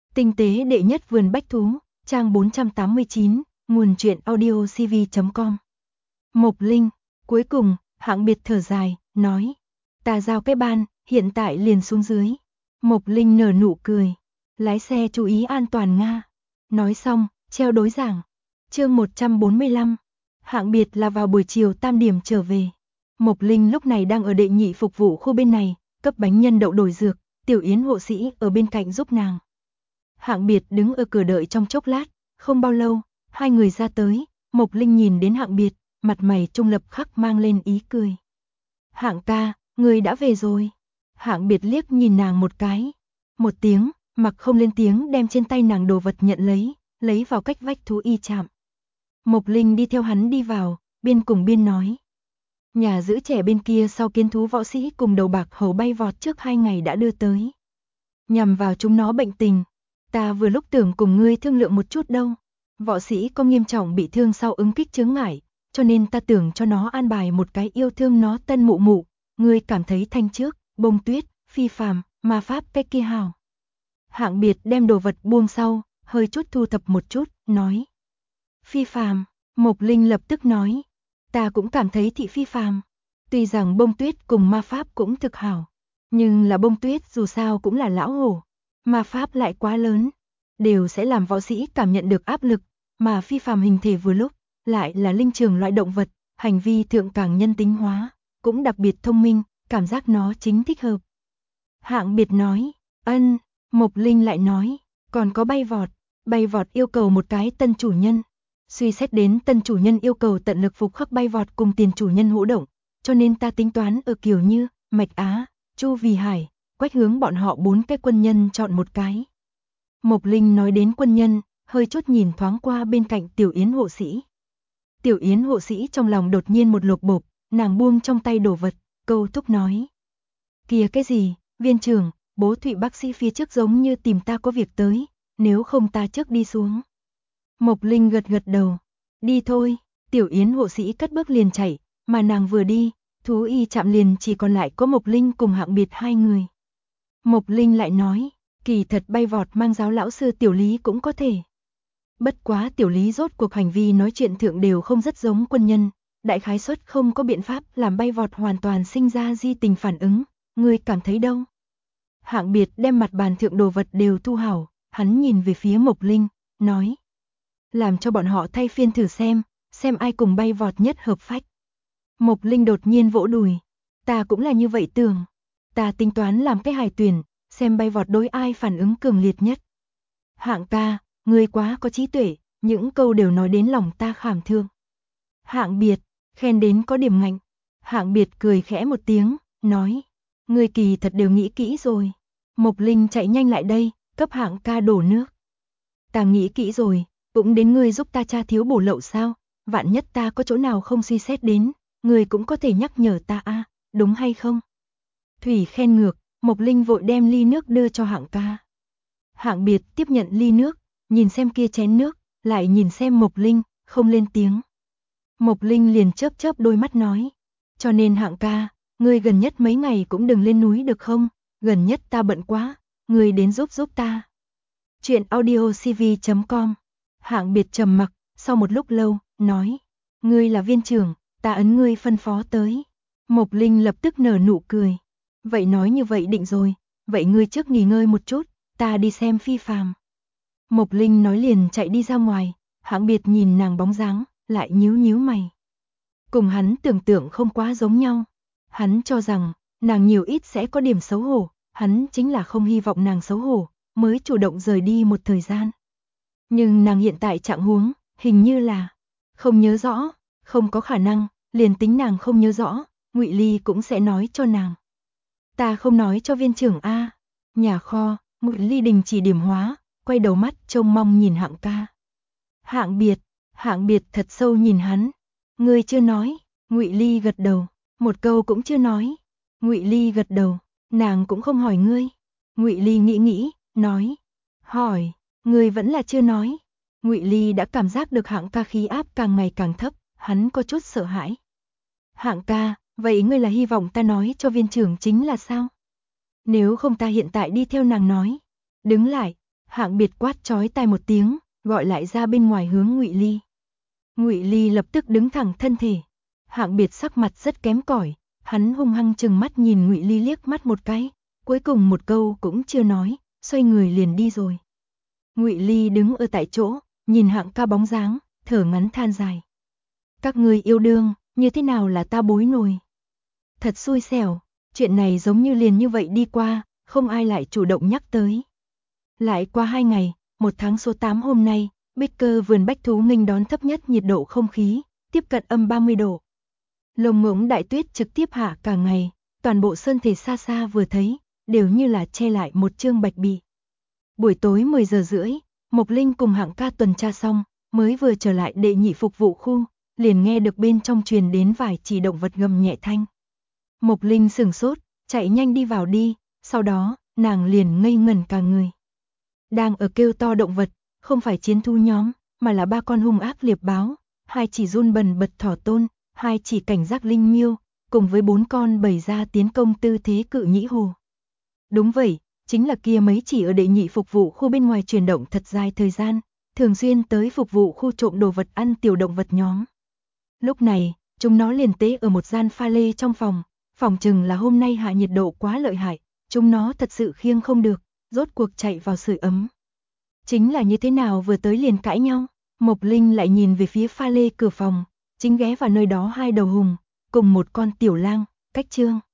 Tinh tế đệ nhất vườn bách thú, trang 489, nguồn truyện audiocv.com. Mộc Linh, cuối cùng, Hạng Biệt thở dài, nói, ta giao cái ban, hiện tại liền xuống dưới. Mộc Linh nở nụ cười, lái xe chú ý an toàn Nga. Nói xong, treo đối giảng. Chương 145, Hạng Biệt là vào buổi chiều tam điểm trở về. Mộc Linh lúc này đang ở đệ nhị phục vụ khu bên này, cấp bánh nhân đậu đổi dược, Tiểu Yến hộ sĩ ở bên cạnh giúp nàng. Hạng Biệt đứng ở cửa đợi trong chốc lát, không bao lâu, hai người ra tới, Mộc Linh nhìn đến Hạng Biệt, mặt mày trung lập khắc mang lên ý cười. Hạng ca, người đã về rồi. Hạng Biệt liếc nhìn nàng một cái, một tiếng, mặc không lên tiếng đem trên tay nàng đồ vật nhận lấy vào cách vách thú y trạm. Mộc Linh đi theo hắn đi vào, biên cùng biên nói. Nhà giữ trẻ bên kia sau kiến thú võ sĩ cùng đầu bạc hầu bay vọt trước 2 ngày đã đưa tới. Nhằm vào chúng nó bệnh tình, ta vừa lúc tưởng cùng ngươi thương lượng một chút đâu. Võ sĩ có nghiêm trọng bị thương sau ứng kích chướng ngại, cho nên ta tưởng cho nó an bài một cái yêu thương nó tân mụ mụ. Ngươi cảm thấy thanh trước, bông tuyết, phi phàm, ma pháp cái kia hào. Hạng Biệt đem đồ vật buông sau, hơi chút thu thập một chút, nói. Phi phàm, Mộc Linh lập tức nói. Ta cũng cảm thấy thị phi phàm. Tuy rằng bông tuyết cùng ma pháp cũng thực hảo, nhưng là bông tuyết dù sao cũng là lão hổ. Ma pháp lại quá lớn, đều sẽ làm võ sĩ cảm nhận được áp lực, mà phi phàm hình thể vừa lúc, lại là linh trường loại động vật, hành vi thượng càng nhân tính hóa, cũng đặc biệt thông minh, cảm giác nó chính thích hợp. Hạng Biệt nói, ân, Mộc Linh lại nói, còn có bay vọt yêu cầu một cái tân chủ nhân. Suy xét đến tân chủ nhân yêu cầu tận lực phục khắc bay vọt cùng tiền chủ nhân hỗ động, cho nên ta tính toán ở kiểu như, Mạch Á, Chu Vì Hải, Quách Hướng bọn họ 4 cái quân nhân chọn một cái. Mộc Linh nói đến quân nhân, hơi chút nhìn thoáng qua bên cạnh Tiểu Yến hộ sĩ. Tiểu Yến hộ sĩ trong lòng đột nhiên một lột bộp, nàng buông trong tay đồ vật, câu thúc nói. Kìa cái gì, viên trưởng, bố Thụy bác sĩ phía trước giống như tìm ta có việc tới, nếu không ta trước đi xuống. Mộc Linh gật gật đầu, đi thôi, Tiểu Yến hộ sĩ cất bước liền chạy, mà nàng vừa đi, thú y trạm liền chỉ còn lại có Mộc Linh cùng Hạng Biệt hai người. Mộc Linh lại nói, kỳ thật bay vọt mang giáo lão sư Tiểu Lý cũng có thể. Bất quá Tiểu Lý rốt cuộc hành vi nói chuyện thượng đều không rất giống quân nhân, đại khái suất không có biện pháp làm bay vọt hoàn toàn sinh ra di tình phản ứng, ngươi cảm thấy đâu? Hạng Biệt đem mặt bàn thượng đồ vật đều thu hảo, hắn nhìn về phía Mộc Linh, nói. Làm cho bọn họ thay phiên thử xem ai cùng bay vọt nhất hợp phách. Mộc Linh đột nhiên vỗ đùi, ta cũng là như vậy tưởng. Ta tính toán làm cái hài tuyển, xem bay vọt đối ai phản ứng cường liệt nhất. Hạng ca, ngươi quá có trí tuệ, những câu đều nói đến lòng ta khảm thương. Hạng Biệt, khen đến có điểm ngạnh. Hạng Biệt cười khẽ một tiếng, nói, ngươi kỳ thật đều nghĩ kỹ rồi. Mộc Linh chạy nhanh lại đây, cấp Hạng ca đổ nước. Ta nghĩ kỹ rồi, cũng đến ngươi giúp ta tra thiếu bổ lậu sao, vạn nhất ta có chỗ nào không suy xét đến, ngươi cũng có thể nhắc nhở ta a, đúng hay không? Thủy khen ngược, Mộc Linh vội đem ly nước đưa cho Hạng ca. Hạng Biệt tiếp nhận ly nước, nhìn xem kia chén nước, lại nhìn xem Mộc Linh, không lên tiếng. Mộc Linh liền chớp chớp đôi mắt nói, cho nên Hạng ca, ngươi gần nhất mấy ngày cũng đừng lên núi được không, gần nhất ta bận quá, ngươi đến giúp ta. Chuyện audiocv.com. Hạng Biệt trầm mặc, sau một lúc lâu, nói, ngươi là viên trưởng, ta ấn ngươi phân phó tới. Mộc Linh lập tức nở nụ cười, vậy nói như vậy định rồi, vậy ngươi trước nghỉ ngơi một chút, ta đi xem phi phàm. Mộc Linh nói liền chạy đi ra ngoài, Hạng Biệt nhìn nàng bóng dáng, lại nhíu mày. Cùng hắn tưởng tượng không quá giống nhau, hắn cho rằng, nàng nhiều ít sẽ có điểm xấu hổ, hắn chính là không hy vọng nàng xấu hổ, mới chủ động rời đi một thời gian. Nhưng nàng hiện tại trạng huống, hình như là không nhớ rõ, không có khả năng, liền tính nàng không nhớ rõ, Ngụy Ly cũng sẽ nói cho nàng. Ta không nói cho viên trưởng a. Nhà kho, Ngụy Ly đình chỉ điểm hóa, quay đầu mắt trông mong nhìn Hạng ca. Hạng Biệt thật sâu nhìn hắn. Ngươi chưa nói, Ngụy Ly gật đầu, một câu cũng chưa nói. Ngụy Ly gật đầu, nàng cũng không hỏi ngươi. Ngụy Ly nghĩ, nói, hỏi, ngươi vẫn là chưa nói. Ngụy Ly đã cảm giác được Hạng ca khí áp càng ngày càng thấp, hắn có chút sợ hãi. Hạng ca, vậy ngươi là hy vọng ta nói cho viên trưởng chính là sao? Nếu không ta hiện tại đi theo nàng nói. Đứng lại, Hạng Biệt quát chói tai một tiếng, gọi lại ra bên ngoài hướng Ngụy Ly. Ngụy Ly lập tức đứng thẳng thân thể. Hạng Biệt sắc mặt rất kém cỏi, hắn hung hăng trừng mắt nhìn Ngụy Ly liếc mắt một cái, cuối cùng một câu cũng chưa nói, xoay người liền đi rồi. Ngụy Ly đứng ở tại chỗ, nhìn Hạng ca bóng dáng, thở ngắn than dài. Các người yêu đương, như thế nào là ta bối nổi. Thật xui xẻo, chuyện này giống như liền như vậy đi qua, không ai lại chủ động nhắc tới. Lại qua 2 ngày, 1 tháng số 8 hôm nay, Bích Cơ vườn bách thú nghênh đón thấp nhất nhiệt độ không khí, tiếp cận âm 30 độ. Lồng ngỗng đại tuyết trực tiếp hạ cả ngày, toàn bộ sơn thể xa xa vừa thấy, đều như là che lại một chương bạch bì. Buổi tối 10 giờ rưỡi, Mộc Linh cùng Hạng ca tuần tra xong, mới vừa trở lại đệ nhị phục vụ khu, liền nghe được bên trong truyền đến vài chỉ động vật gầm nhẹ thanh. Mộc Linh sửng sốt, chạy nhanh đi vào đi, sau đó, nàng liền ngây ngẩn cả người. Đang ở kêu to động vật, không phải chiến thú nhóm, mà là 3 con hung ác liệp báo, 2 chỉ run bần bật thỏ tôn, 2 chỉ cảnh giác linh miêu, cùng với 4 con bày ra tiến công tư thế cự nhĩ hồ. Đúng vậy, chính là kia mấy chỉ ở đệ nhị phục vụ khu bên ngoài chuyển động thật dài thời gian, thường xuyên tới phục vụ khu trộm đồ vật ăn tiểu động vật nhóm. Lúc này, chúng nó liền tế ở một gian pha lê trong phòng chừng là hôm nay hạ nhiệt độ quá lợi hại, chúng nó thật sự khiêng không được, rốt cuộc chạy vào sưởi ấm. Chính là như thế nào vừa tới liền cãi nhau, Mộc Linh lại nhìn về phía pha lê cửa phòng, chính ghé vào nơi đó 2 đầu hùng, cùng một con tiểu lang, cách chương.